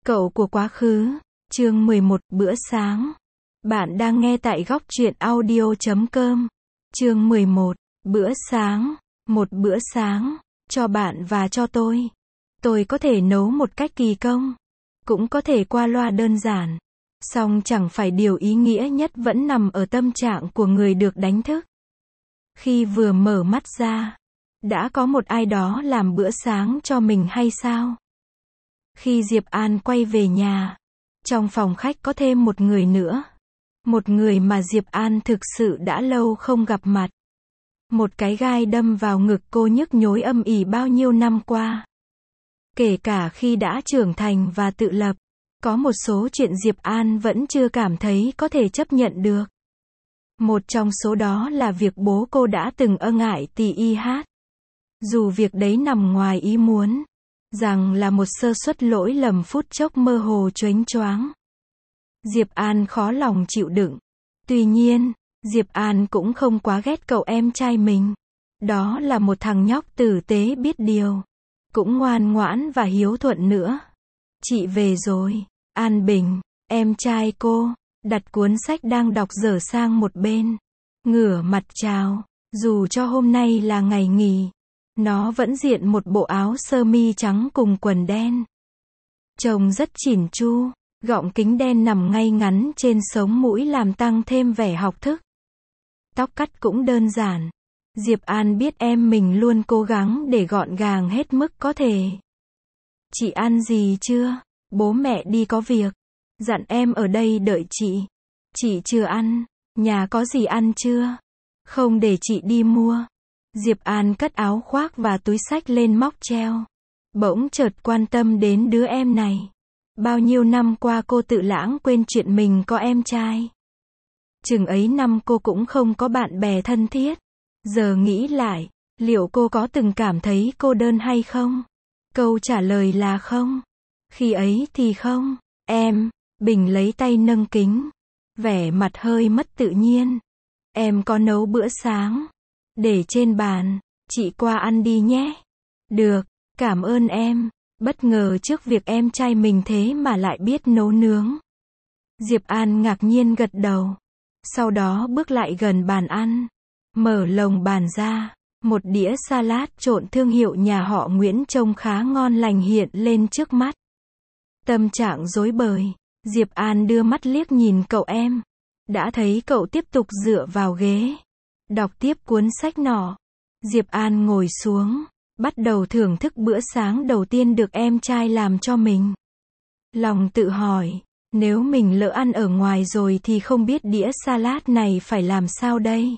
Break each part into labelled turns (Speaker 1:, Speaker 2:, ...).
Speaker 1: Cậu của quá khứ, chương 11, bữa sáng. Bạn đang nghe tại góc truyện audio.com. Chương 11, bữa sáng. Một bữa sáng, cho bạn và cho tôi. Tôi có thể nấu một cách kỳ công, cũng có thể qua loa đơn giản. Song chẳng phải điều ý nghĩa nhất vẫn nằm ở tâm trạng của người được đánh thức. Khi vừa mở mắt ra, đã có một ai đó làm bữa sáng cho mình hay sao? Khi Diệp An quay về nhà, trong phòng khách có thêm một người nữa. Một người mà Diệp An thực sự đã lâu không gặp mặt. Một cái gai đâm vào ngực cô nhức nhối âm ỉ bao nhiêu năm qua. Kể cả khi đã trưởng thành và tự lập, có một số chuyện Diệp An vẫn chưa cảm thấy có thể chấp nhận được. Một trong số đó là việc bố cô đã từng ngại tì y hát. Dù việc đấy nằm ngoài ý muốn, rằng là một sơ suất lỗi lầm phút chốc mơ hồ choáng choáng. Diệp An khó lòng chịu đựng. Tuy nhiên, Diệp An cũng không quá ghét cậu em trai mình. Đó là một thằng nhóc tử tế biết điều, cũng ngoan ngoãn và hiếu thuận nữa. Chị về rồi. An Bình, em trai cô, đặt cuốn sách đang đọc dở sang một bên, ngửa mặt chào. Dù cho hôm nay là ngày nghỉ, nó vẫn diện một bộ áo sơ mi trắng cùng quần đen. Trông rất chỉn chu, gọng kính đen nằm ngay ngắn trên sống mũi làm tăng thêm vẻ học thức. Tóc cắt cũng đơn giản. Diệp An biết em mình luôn cố gắng để gọn gàng hết mức có thể. Chị ăn gì chưa? Bố mẹ đi có việc, dặn em ở đây đợi chị. Chị chưa ăn. Nhà có gì ăn chưa? Không, để chị đi mua. Diệp An cất áo khoác và túi xách lên móc treo. Bỗng chợt quan tâm đến đứa em này. Bao nhiêu năm qua cô tự lãng quên chuyện mình có em trai. Chừng ấy năm cô cũng không có bạn bè thân thiết. Giờ nghĩ lại, liệu cô có từng cảm thấy cô đơn hay không? Câu trả lời là không. Khi ấy thì không. Em, Bình lấy tay nâng kính, vẻ mặt hơi mất tự nhiên. Em có nấu bữa sáng, để trên bàn, chị qua ăn đi nhé. Được, cảm ơn em. Bất ngờ trước việc em trai mình thế mà lại biết nấu nướng. Diệp An ngạc nhiên gật đầu. Sau đó bước lại gần bàn ăn, mở lồng bàn ra. Một đĩa salad trộn thương hiệu nhà họ Nguyễn trông khá ngon lành hiện lên trước mắt. Tâm trạng rối bời, Diệp An đưa mắt liếc nhìn cậu em. Đã thấy cậu tiếp tục dựa vào ghế, đọc tiếp cuốn sách nọ. Diệp An ngồi xuống, bắt đầu thưởng thức bữa sáng đầu tiên được em trai làm cho mình. Lòng tự hỏi, nếu mình lỡ ăn ở ngoài rồi thì không biết đĩa salad này phải làm sao đây.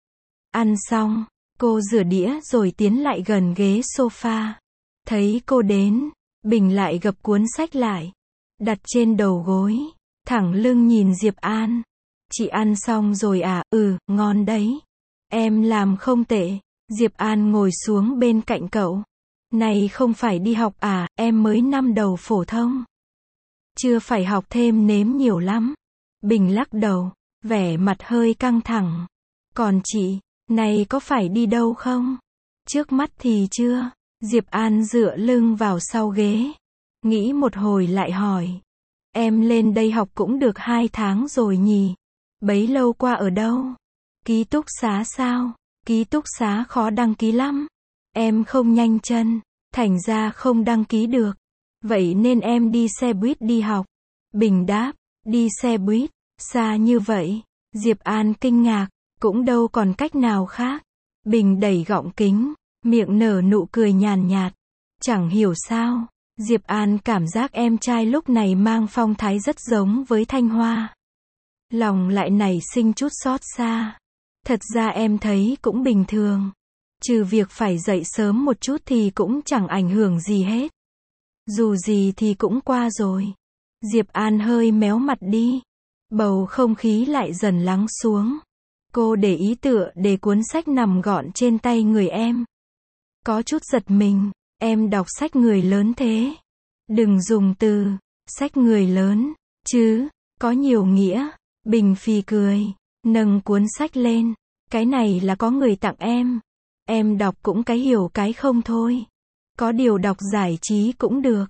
Speaker 1: Ăn xong, cô rửa đĩa rồi tiến lại gần ghế sofa. Thấy cô đến, Bình lại gập cuốn sách lại, đặt trên đầu gối, thẳng lưng nhìn Diệp An. Chị ăn xong rồi à? Ngon đấy. Em làm không tệ. Diệp An ngồi xuống bên cạnh cậu. Này, không phải đi học à? Em mới năm đầu phổ thông. Chưa phải học thêm nếm nhiều lắm. Bình lắc đầu, vẻ mặt hơi căng thẳng. Còn chị, này có phải đi đâu không? Trước mắt thì chưa. Diệp An dựa lưng vào sau ghế, nghĩ một hồi lại hỏi. Em lên đây học cũng được 2 tháng rồi nhỉ? Bấy lâu qua ở đâu? Ký túc xá sao? Ký túc xá khó đăng ký lắm. Em không nhanh chân, thành ra không đăng ký được. Vậy nên em đi xe buýt đi học. Bình đáp, đi xe buýt, xa như vậy. Diệp An kinh ngạc, cũng đâu còn cách nào khác. Bình đẩy gọng kính, miệng nở nụ cười nhàn nhạt. Chẳng hiểu sao, Diệp An cảm giác em trai lúc này mang phong thái rất giống với Thanh Hoa. Lòng lại nảy sinh chút xót xa. Thật ra em thấy cũng bình thường. Trừ việc phải dậy sớm một chút thì cũng chẳng ảnh hưởng gì hết. Dù gì thì cũng qua rồi. Diệp An hơi méo mặt đi. Bầu không khí lại dần lắng xuống. Cô để ý tựa để cuốn sách nằm gọn trên tay người em. Có chút giật mình. Em đọc sách người lớn thế. Đừng dùng từ sách người lớn chứ, có nhiều nghĩa. Bình phì cười, nâng cuốn sách lên. Cái này là có người tặng em. Em đọc cũng cái hiểu cái không thôi. Có điều đọc giải trí cũng được.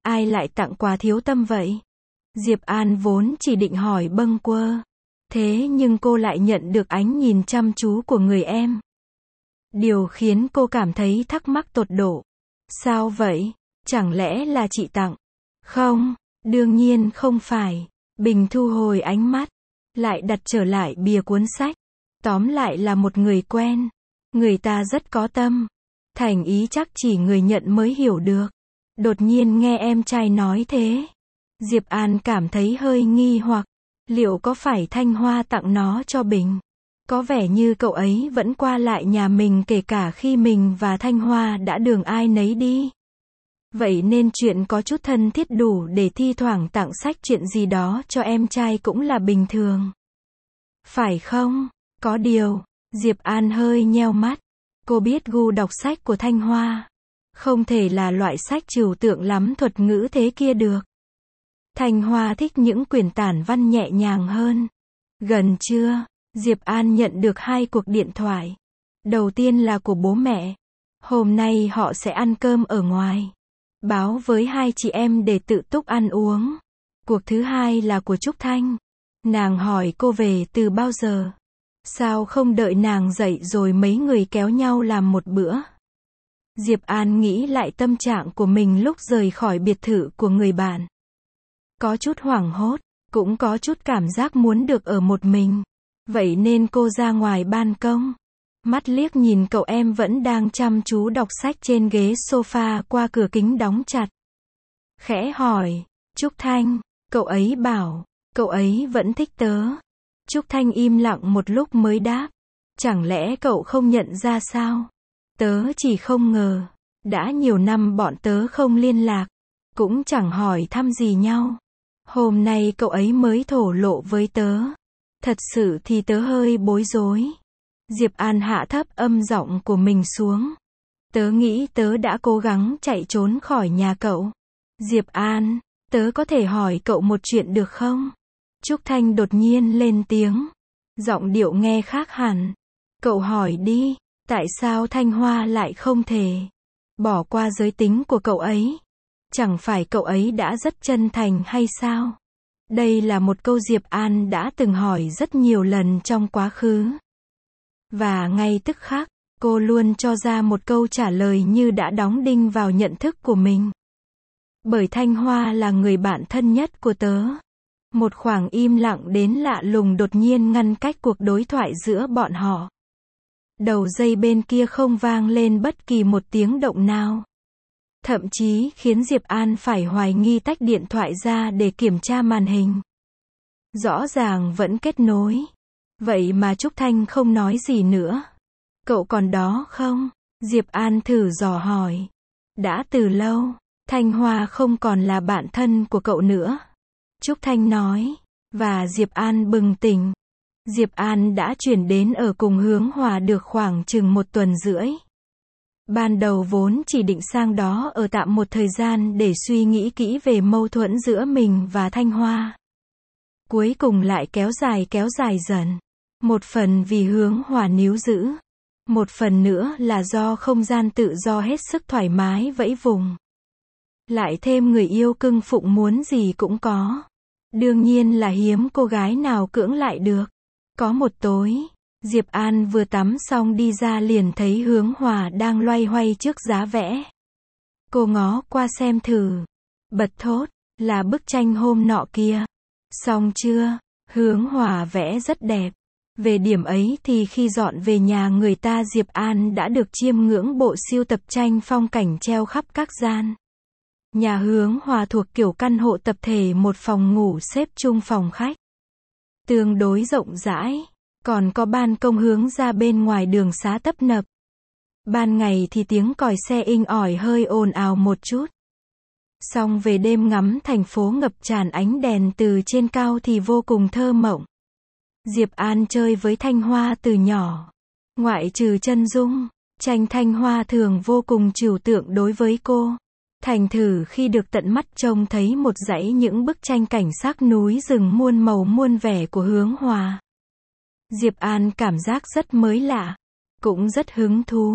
Speaker 1: ai lại tặng quà thiếu tâm vậy? Diệp An vốn chỉ định hỏi bâng quơ. Thế nhưng cô lại nhận được ánh nhìn chăm chú của người em. Điều khiến cô cảm thấy thắc mắc tột độ. Sao vậy? Chẳng lẽ là chị tặng? Không, đương nhiên không phải. Bình thu hồi ánh mắt, lại đặt trở lại bìa cuốn sách. Tóm lại là một người quen. Người ta rất có tâm. Thành ý chắc chỉ người nhận mới hiểu được. Đột nhiên nghe em trai nói thế. Diệp An cảm thấy hơi nghi hoặc. Liệu có phải Thanh Hoa tặng nó cho Bình? Có vẻ như cậu ấy vẫn qua lại nhà mình kể cả khi mình và Thanh Hoa đã đường ai nấy đi. Vậy nên chuyện có chút thân thiết đủ để thi thoảng tặng sách chuyện gì đó cho em trai cũng là bình thường. Phải không? Có điều, Diệp An hơi nheo mắt. Cô biết gu đọc sách của Thanh Hoa. Không thể là loại sách trừu tượng lắm thuật ngữ thế kia được. Thanh Hoa thích những quyển tản văn nhẹ nhàng hơn. Gần trưa, Diệp An nhận được 2 cuộc điện thoại. Đầu tiên là của bố mẹ. Hôm nay họ sẽ ăn cơm ở ngoài. Báo với 2 chị em để tự túc ăn uống. Cuộc thứ 2 là của Trúc Thanh. Nàng hỏi cô về từ bao giờ. Sao không đợi nàng dậy rồi mấy người kéo nhau làm một bữa. Diệp An nghĩ lại tâm trạng của mình lúc rời khỏi biệt thự của người bạn. Có chút hoảng hốt, cũng có chút cảm giác muốn được ở một mình. Vậy nên cô ra ngoài ban công. Mắt liếc nhìn cậu em vẫn đang chăm chú đọc sách trên ghế sofa qua cửa kính đóng chặt. Khẽ hỏi, Trúc Thanh, cậu ấy bảo, cậu ấy vẫn thích tớ. Trúc Thanh im lặng một lúc mới đáp, chẳng lẽ cậu không nhận ra sao? Tớ chỉ không ngờ, đã nhiều năm bọn tớ không liên lạc, cũng chẳng hỏi thăm gì nhau. Hôm nay cậu ấy mới thổ lộ với tớ. Thật sự thì tớ hơi bối rối. Diệp An hạ thấp âm giọng của mình xuống. Tớ nghĩ tớ đã cố gắng chạy trốn khỏi nhà cậu. Diệp An, tớ có thể hỏi cậu một chuyện được không? Trúc Thanh đột nhiên lên tiếng. Giọng điệu nghe khác hẳn. Cậu hỏi đi, tại sao Thanh Hoa lại không thể bỏ qua giới tính của cậu ấy? Chẳng phải cậu ấy đã rất chân thành hay sao? Đây là một câu Diệp An đã từng hỏi rất nhiều lần trong quá khứ. Và ngay tức khắc, cô luôn cho ra một câu trả lời như đã đóng đinh vào nhận thức của mình. Bởi Thanh Hoa là người bạn thân nhất của tớ. Một khoảng im lặng đến lạ lùng đột nhiên ngăn cách cuộc đối thoại giữa bọn họ. Đầu dây bên kia không vang lên bất kỳ một tiếng động nào. Thậm chí khiến Diệp An phải hoài nghi tách điện thoại ra để kiểm tra màn hình. Rõ ràng vẫn kết nối. Vậy mà Trúc Thanh không nói gì nữa. Cậu còn đó không? Diệp An thử dò hỏi. Đã từ lâu, Thanh Hoa không còn là bạn thân của cậu nữa. Trúc Thanh nói. Và Diệp An bừng tỉnh. Diệp An đã chuyển đến ở cùng Hướng Hòa được khoảng chừng 1 tuần rưỡi. Ban đầu vốn chỉ định sang đó ở tạm một thời gian để suy nghĩ kỹ về mâu thuẫn giữa mình và Thanh Hoa. Cuối cùng lại kéo dài dần. Một phần vì Hướng Hòa níu giữ. Một phần nữa là do không gian tự do hết sức thoải mái vẫy vùng. Lại thêm người yêu cưng phụng muốn gì cũng có. Đương nhiên là hiếm cô gái nào cưỡng lại được. Có một tối, Diệp An vừa tắm xong đi ra liền thấy Hướng Hòa đang loay hoay trước giá vẽ. Cô ngó qua xem thử. Bật thốt, là bức tranh hôm nọ kia. Xong chưa? Hướng Hòa vẽ rất đẹp. Về điểm ấy thì khi dọn về nhà người ta Diệp An đã được chiêm ngưỡng bộ sưu tập tranh phong cảnh treo khắp các gian. Nhà Hướng Hòa thuộc kiểu căn hộ tập thể một phòng ngủ xếp chung phòng khách. Tương đối rộng rãi. Còn có ban công hướng ra bên ngoài đường xá tấp nập. Ban ngày thì tiếng còi xe inh ỏi hơi ồn ào một chút. Xong về đêm ngắm thành phố ngập tràn ánh đèn từ trên cao thì vô cùng thơ mộng. Diệp An chơi với Thanh Hoa từ nhỏ. Ngoại trừ chân dung, tranh Thanh Hoa thường vô cùng trừu tượng đối với cô. Thành thử khi được tận mắt trông thấy một dãy những bức tranh cảnh sắc núi rừng muôn màu muôn vẻ của Hướng Hòa. Diệp An cảm giác rất mới lạ, cũng rất hứng thú.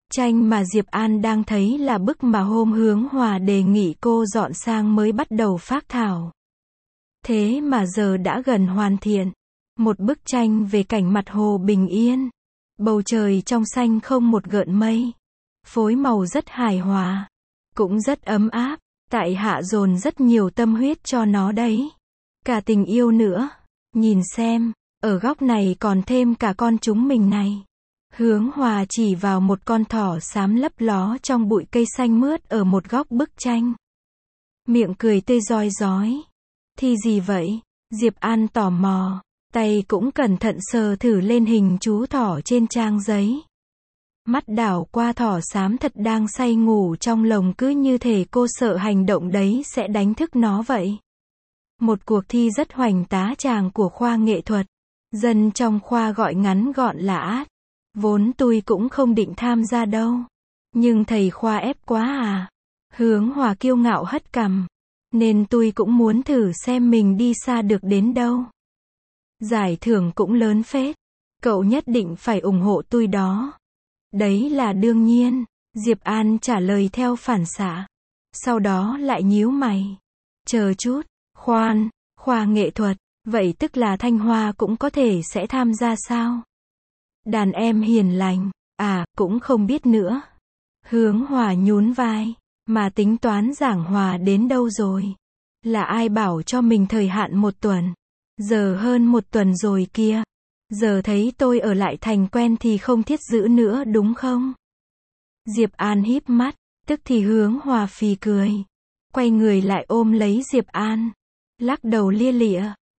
Speaker 1: Tranh mà Diệp An đang thấy là bức mà hôm Hướng Hòa đề nghị cô dọn sang mới bắt đầu phác thảo. Thế mà giờ đã gần hoàn thiện. Một bức tranh về cảnh mặt hồ bình yên. Bầu trời trong xanh không một gợn mây. Phối màu rất hài hòa. Cũng rất ấm áp. Tại hạ dồn rất nhiều tâm huyết cho nó đấy. Cả tình yêu nữa. Nhìn xem, ở góc này còn thêm cả con chúng mình này. Hướng Hòa chỉ vào một con thỏ xám lấp ló trong bụi cây xanh mướt ở một góc bức tranh. Miệng cười tươi rói rói. Thì gì vậy? Diệp An tò mò. Tay cũng cẩn thận sờ thử lên hình chú thỏ trên trang giấy. Mắt đảo qua thỏ xám thật đang say ngủ trong lồng, cứ như thể cô sợ hành động đấy sẽ đánh thức nó vậy. Một cuộc thi rất hoành tá tràng của khoa nghệ thuật. Dân trong khoa gọi ngắn gọn là át. Vốn tôi cũng không định tham gia đâu. Nhưng thầy khoa ép quá à. Hướng Hòa kiêu ngạo hất cằm. Nên tôi cũng muốn thử xem mình đi xa được đến đâu. Giải thưởng cũng lớn phết. Cậu nhất định phải ủng hộ tôi đó. Đấy là đương nhiên. Diệp An trả lời theo phản xạ. Sau đó lại nhíu mày. Chờ chút. Khoan, khoa nghệ thuật. Vậy tức là Thanh Hoa cũng có thể sẽ tham gia sao? Đàn em hiền lành. À, cũng không biết nữa. Hướng Hòa nhún vai. Mà tính toán giảng hòa đến đâu rồi? Là ai bảo cho mình thời hạn 1 tuần? Giờ hơn 1 tuần rồi kia. Giờ thấy tôi ở lại thành quen thì không thiết giữ nữa đúng không? Diệp An híp mắt. Tức thì Hướng Hòa phì cười. Quay người lại ôm lấy Diệp An. Lắc đầu lia lịa.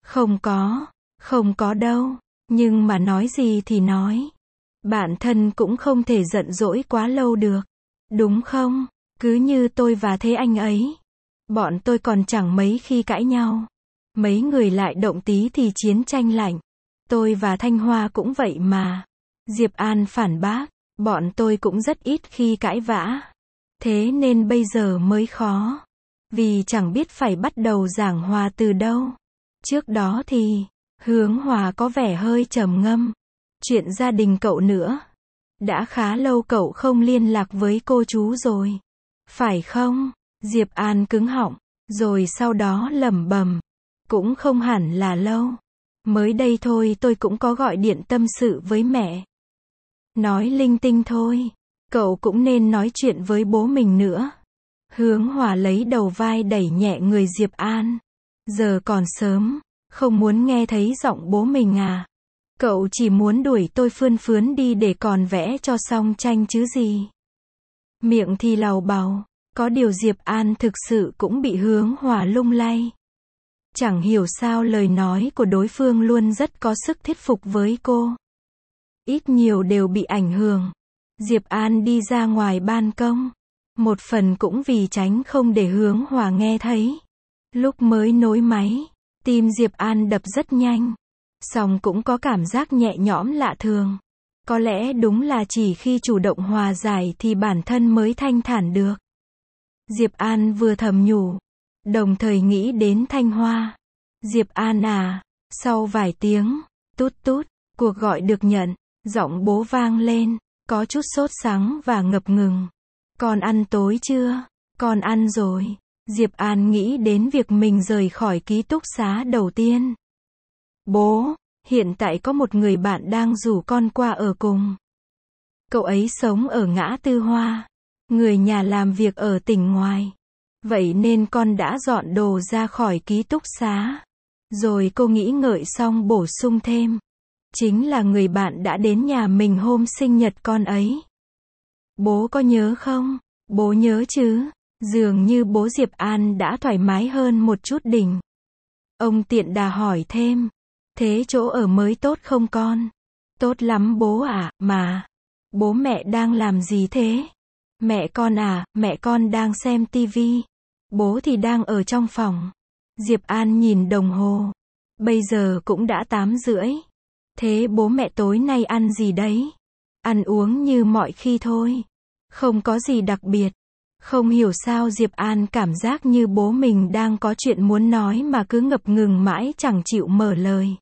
Speaker 1: Không có đâu. Nhưng mà nói gì thì nói. Bản thân cũng không thể giận dỗi quá lâu được. Đúng không? Cứ như tôi và Thế Anh ấy. Bọn tôi còn chẳng mấy khi cãi nhau. Mấy người lại động tí thì chiến tranh lạnh. Tôi và Thanh Hoa cũng vậy mà. Diệp An phản bác. Bọn tôi cũng rất ít khi cãi vã. Thế nên bây giờ mới khó. Vì chẳng biết phải bắt đầu giảng hòa từ đâu. Trước đó thì, Hướng Hòa có vẻ hơi trầm ngâm. Chuyện gia đình cậu nữa. Đã khá lâu cậu không liên lạc với cô chú rồi. Phải không? Diệp An cứng họng. Rồi sau đó lẩm bẩm. Cũng không hẳn là lâu. Mới đây thôi tôi cũng có gọi điện tâm sự với mẹ. Nói linh tinh thôi. Cậu cũng nên nói chuyện với bố mình nữa. Hướng Hòa lấy đầu vai đẩy nhẹ người Diệp An. Giờ còn sớm. Không muốn nghe thấy giọng bố mình à? Cậu chỉ muốn đuổi tôi phươn phướn đi để còn vẽ cho xong tranh chứ gì. Miệng thì làu bàu. Có điều Diệp An thực sự cũng bị Hướng Hòa lung lay. Chẳng hiểu sao lời nói của đối phương luôn rất có sức thuyết phục với cô. Ít nhiều đều bị ảnh hưởng. Diệp An đi ra ngoài ban công. Một phần cũng vì tránh không để Hướng Hòa nghe thấy. Lúc mới nối máy, tim Diệp An đập rất nhanh. Song cũng có cảm giác nhẹ nhõm lạ thường. Có lẽ đúng là chỉ khi chủ động hòa giải thì bản thân mới thanh thản được. Diệp An vừa thầm nhủ. Đồng thời nghĩ đến Thanh Hoa. Diệp An à. Sau vài tiếng, tút tút, cuộc gọi được nhận. Giọng bố vang lên. Có chút sốt sắng và ngập ngừng. Con ăn tối chưa? Con ăn rồi. Diệp An nghĩ đến việc mình rời khỏi ký túc xá đầu tiên. Bố, hiện tại có một người bạn đang rủ con qua ở cùng. Cậu ấy sống ở ngã Tư Hoa. Người nhà làm việc ở tỉnh ngoài. Vậy nên con đã dọn đồ ra khỏi ký túc xá. Rồi cô nghĩ ngợi xong bổ sung thêm. Chính là người bạn đã đến nhà mình hôm sinh nhật con ấy. Bố có nhớ không? Bố nhớ chứ. Dường như bố Diệp An đã thoải mái hơn một chút đỉnh. Ông tiện đà hỏi thêm. Thế chỗ ở mới tốt không con? Tốt lắm bố ạ, mà. Bố mẹ đang làm gì thế? Mẹ con à, mẹ con đang xem tivi. Bố thì đang ở trong phòng. Diệp An nhìn đồng hồ. Bây giờ cũng đã 8:30. Thế bố mẹ tối nay ăn gì đấy? Ăn uống như mọi khi thôi. Không có gì đặc biệt. Không hiểu sao Diệp An cảm giác như bố mình đang có chuyện muốn nói mà cứ ngập ngừng mãi chẳng chịu mở lời.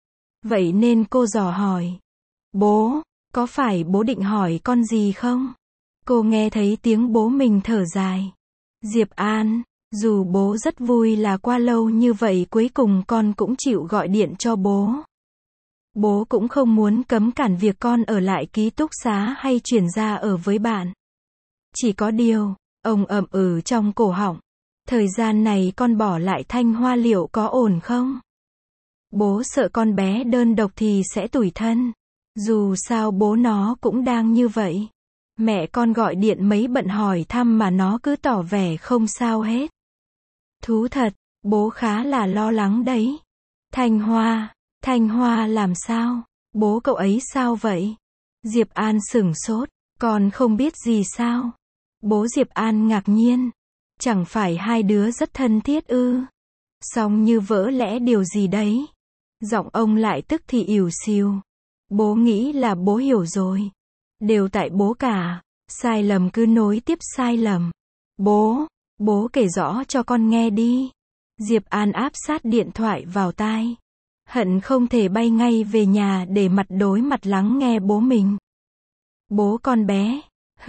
Speaker 1: Vậy nên cô dò hỏi. Bố, có phải bố định hỏi con gì không? Cô nghe thấy tiếng bố mình thở dài. Diệp An, dù bố rất vui là qua lâu như vậy cuối cùng con cũng chịu gọi điện cho bố. Bố cũng không muốn cấm cản việc con ở lại ký túc xá hay chuyển ra ở với bạn. Chỉ có điều, ông ậm ừ trong cổ họng. Thời gian này con bỏ lại Thanh Hoa liệu có ổn không? Bố sợ con bé đơn độc thì sẽ tủi thân. Dù sao bố nó cũng đang như vậy. Mẹ con gọi điện mấy bận hỏi thăm mà nó cứ tỏ vẻ không sao hết. Thú thật, bố khá là lo lắng đấy. Thanh Hoa làm sao? Bố cậu ấy sao vậy? Diệp An sửng sốt, con không biết gì sao? Bố Diệp An ngạc nhiên. Chẳng phải hai đứa rất thân thiết ư? Xong như vỡ lẽ điều gì đấy. Giọng ông lại tức thì ỉu xìu. Bố nghĩ là bố hiểu rồi. Đều tại bố cả. Sai lầm cứ nối tiếp sai lầm. Bố kể rõ cho con nghe đi. Diệp An áp sát điện thoại vào tai. Hận không thể bay ngay về nhà để mặt đối mặt lắng nghe bố mình. Bố con bé.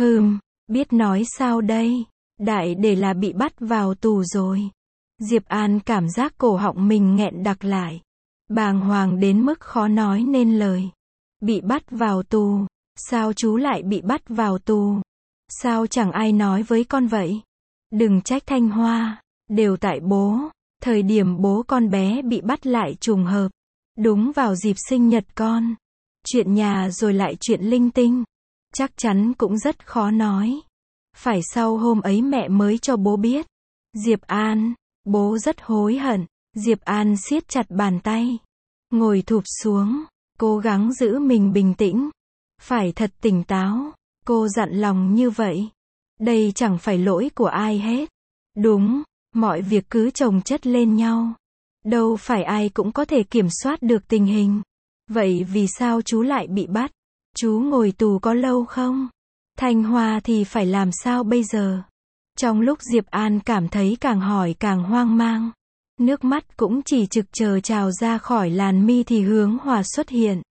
Speaker 1: Biết nói sao đây? Đại để là bị bắt vào tù rồi. Diệp An cảm giác cổ họng mình nghẹn đặc lại. Bàng hoàng đến mức khó nói nên lời. Bị bắt vào tù. Sao chú lại bị bắt vào tù? Sao chẳng ai nói với con vậy? Đừng trách Thanh Hoa. Đều tại bố. Thời điểm bố con bé bị bắt lại trùng hợp. Đúng vào dịp sinh nhật con. Chuyện nhà rồi lại chuyện linh tinh. Chắc chắn cũng rất khó nói. Phải sau hôm ấy mẹ mới cho bố biết. Diệp An, bố rất hối hận. Diệp An siết chặt bàn tay. Ngồi thụp xuống. Cố gắng giữ mình bình tĩnh. Phải thật tỉnh táo. Cô dặn lòng như vậy. Đây chẳng phải lỗi của ai hết. Đúng, mọi việc cứ chồng chất lên nhau. Đâu phải ai cũng có thể kiểm soát được tình hình. Vậy vì sao chú lại bị bắt? Chú ngồi tù có lâu không? Thanh Hoa thì phải làm sao bây giờ? Trong lúc Diệp An cảm thấy càng hỏi càng hoang mang. Nước mắt cũng chỉ trực chờ trào ra khỏi làn mi thì Hướng Hòa xuất hiện.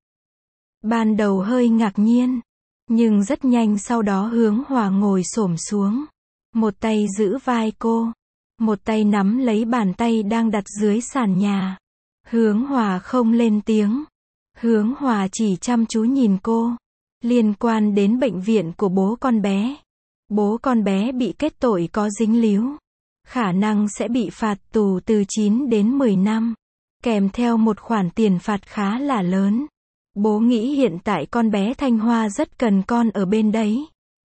Speaker 1: Ban đầu hơi ngạc nhiên. Nhưng rất nhanh sau đó Hướng Hòa ngồi xổm xuống. Một tay giữ vai cô. Một tay nắm lấy bàn tay đang đặt dưới sàn nhà. Hướng Hòa không lên tiếng. Hướng Hòa chỉ chăm chú nhìn cô. Liên quan đến bệnh viện của bố con bé. Bố con bé bị kết tội có dính líu. Khả năng sẽ bị phạt tù từ 9 đến 10 năm. Kèm theo một khoản tiền phạt khá là lớn. Bố nghĩ hiện tại con bé Thanh Hoa rất cần con ở bên đấy.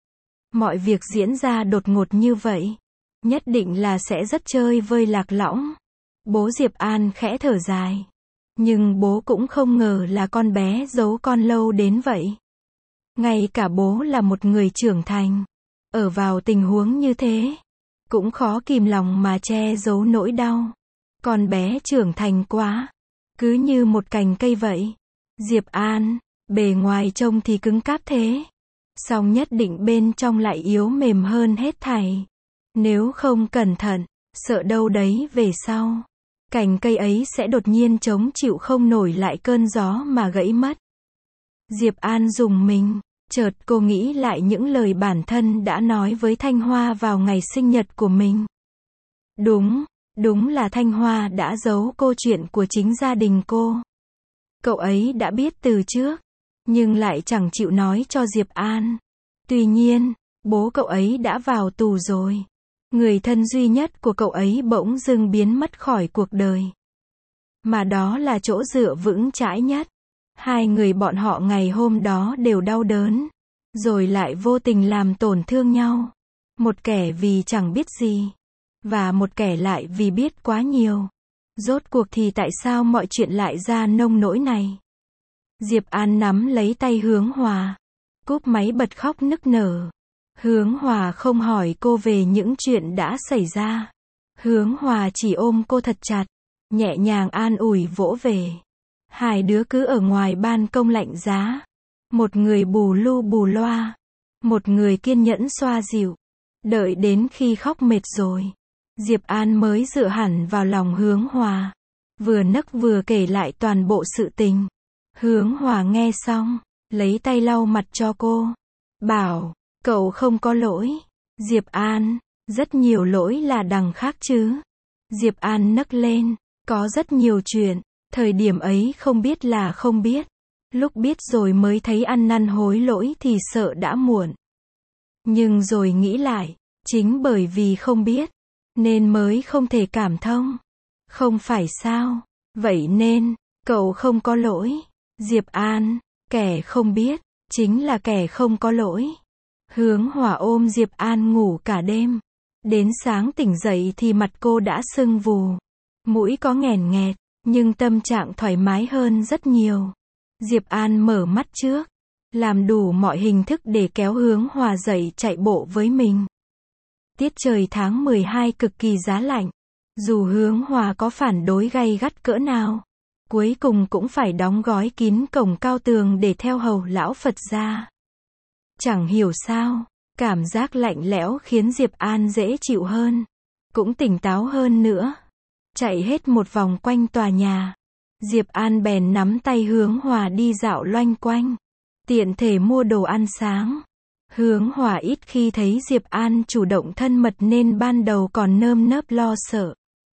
Speaker 1: Mọi việc diễn ra đột ngột như vậy. Nhất định là sẽ rất chơi vơi lạc lõng. Bố Diệp An khẽ thở dài. Nhưng bố cũng không ngờ là con bé giấu con lâu đến vậy. Ngay cả bố là một người trưởng thành. Ở vào tình huống như thế. Cũng khó kìm lòng mà che giấu nỗi đau. Con bé trưởng thành quá. Cứ như một cành cây vậy. Diệp An, bề ngoài trông thì cứng cáp thế. Song nhất định bên trong lại yếu mềm hơn hết thảy. Nếu không cẩn thận, sợ đâu đấy về sau. Cành cây ấy sẽ đột nhiên chống chịu không nổi lại cơn gió mà gãy mất. Diệp An rùng mình. Chợt cô nghĩ lại những lời bản thân đã nói với Thanh Hoa vào ngày sinh nhật của mình. Đúng là Thanh Hoa đã giấu cô chuyện của chính gia đình cô. Cậu ấy đã biết từ trước, nhưng lại chẳng chịu nói cho Diệp An. Tuy nhiên, bố cậu ấy đã vào tù rồi. Người thân duy nhất của cậu ấy bỗng dưng biến mất khỏi cuộc đời. Mà đó là chỗ dựa vững chãi nhất. Hai người bọn họ ngày hôm đó đều đau đớn. Rồi lại vô tình làm tổn thương nhau. Một kẻ vì chẳng biết gì. Và một kẻ lại vì biết quá nhiều. Rốt cuộc thì tại sao mọi chuyện lại ra nông nỗi này? Diệp An nắm lấy tay Hướng Hòa. Cúp máy bật khóc nức nở. Hướng Hòa không hỏi cô về những chuyện đã xảy ra. Hướng Hòa chỉ ôm cô thật chặt. Nhẹ nhàng an ủi vỗ về. Hai đứa cứ ở ngoài ban công lạnh giá. Một người bù lu bù loa. Một người kiên nhẫn xoa dịu. Đợi đến khi khóc mệt rồi. Diệp An mới dựa hẳn vào lòng Hướng Hòa. Vừa nấc vừa kể lại toàn bộ sự tình. Hướng Hòa nghe xong. Lấy tay lau mặt cho cô. Bảo, Cậu không có lỗi. Diệp An, rất nhiều lỗi là đằng khác chứ. Diệp An nấc lên, có rất nhiều chuyện, thời điểm ấy không biết là không biết. Lúc biết rồi mới thấy ăn năn hối lỗi thì sợ đã muộn. Nhưng rồi nghĩ lại, chính bởi vì không biết, nên mới không thể cảm thông. Không phải sao? Vậy nên, cậu không có lỗi. Diệp An, kẻ không biết, chính là kẻ không có lỗi. Hướng Hỏa ôm Diệp An ngủ cả đêm. Đến sáng tỉnh dậy thì mặt cô đã sưng vù. Mũi có nghèn nghẹt, nhưng tâm trạng thoải mái hơn rất nhiều. Diệp An mở mắt trước, làm đủ mọi hình thức để kéo Hướng Hỏa dậy chạy bộ với mình. Tiết trời tháng 12 cực kỳ giá lạnh. Dù Hướng Hỏa có phản đối gay gắt cỡ nào, cuối cùng cũng phải đóng gói kín cổng cao tường để theo hầu lão Phật ra. Chẳng hiểu sao, cảm giác lạnh lẽo khiến Diệp An dễ chịu hơn, cũng tỉnh táo hơn nữa. Chạy hết một vòng quanh tòa nhà, Diệp An bèn nắm tay Hướng Hỏa đi dạo loanh quanh, tiện thể mua đồ ăn sáng. Hướng Hỏa ít khi thấy Diệp An chủ động thân mật nên ban đầu còn nơm nớp lo sợ.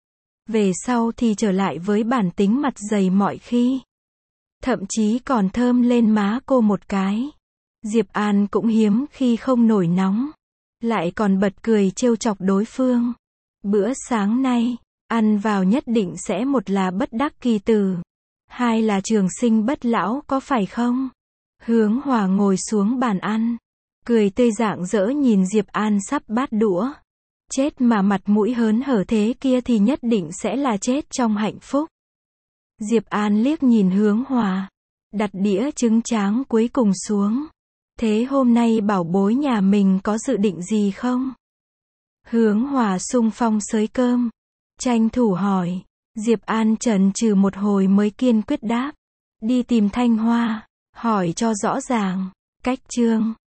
Speaker 1: Về sau thì trở lại với bản tính mặt dày mọi khi. Thậm chí còn thơm lên má cô một cái. Diệp An cũng hiếm khi không nổi nóng, lại còn bật cười trêu chọc đối phương. Bữa sáng nay, ăn vào nhất định sẽ một là bất đắc kỳ tử, hai là trường sinh bất lão có phải không? Hướng Hỏa ngồi xuống bàn ăn, cười tươi rạng rỡ nhìn Diệp An sắp bát đũa. Chết mà mặt mũi hớn hở thế kia thì nhất định sẽ là chết trong hạnh phúc. Diệp An liếc nhìn Hướng Hỏa, đặt đĩa trứng tráng cuối cùng xuống. Thế hôm nay bảo bối nhà mình có dự định gì không? Hướng Hỏa xung phong xới cơm, tranh thủ hỏi. Diệp An chần chừ một hồi mới kiên quyết đáp. Đi tìm Thanh Hoa, hỏi cho rõ ràng. Cách chương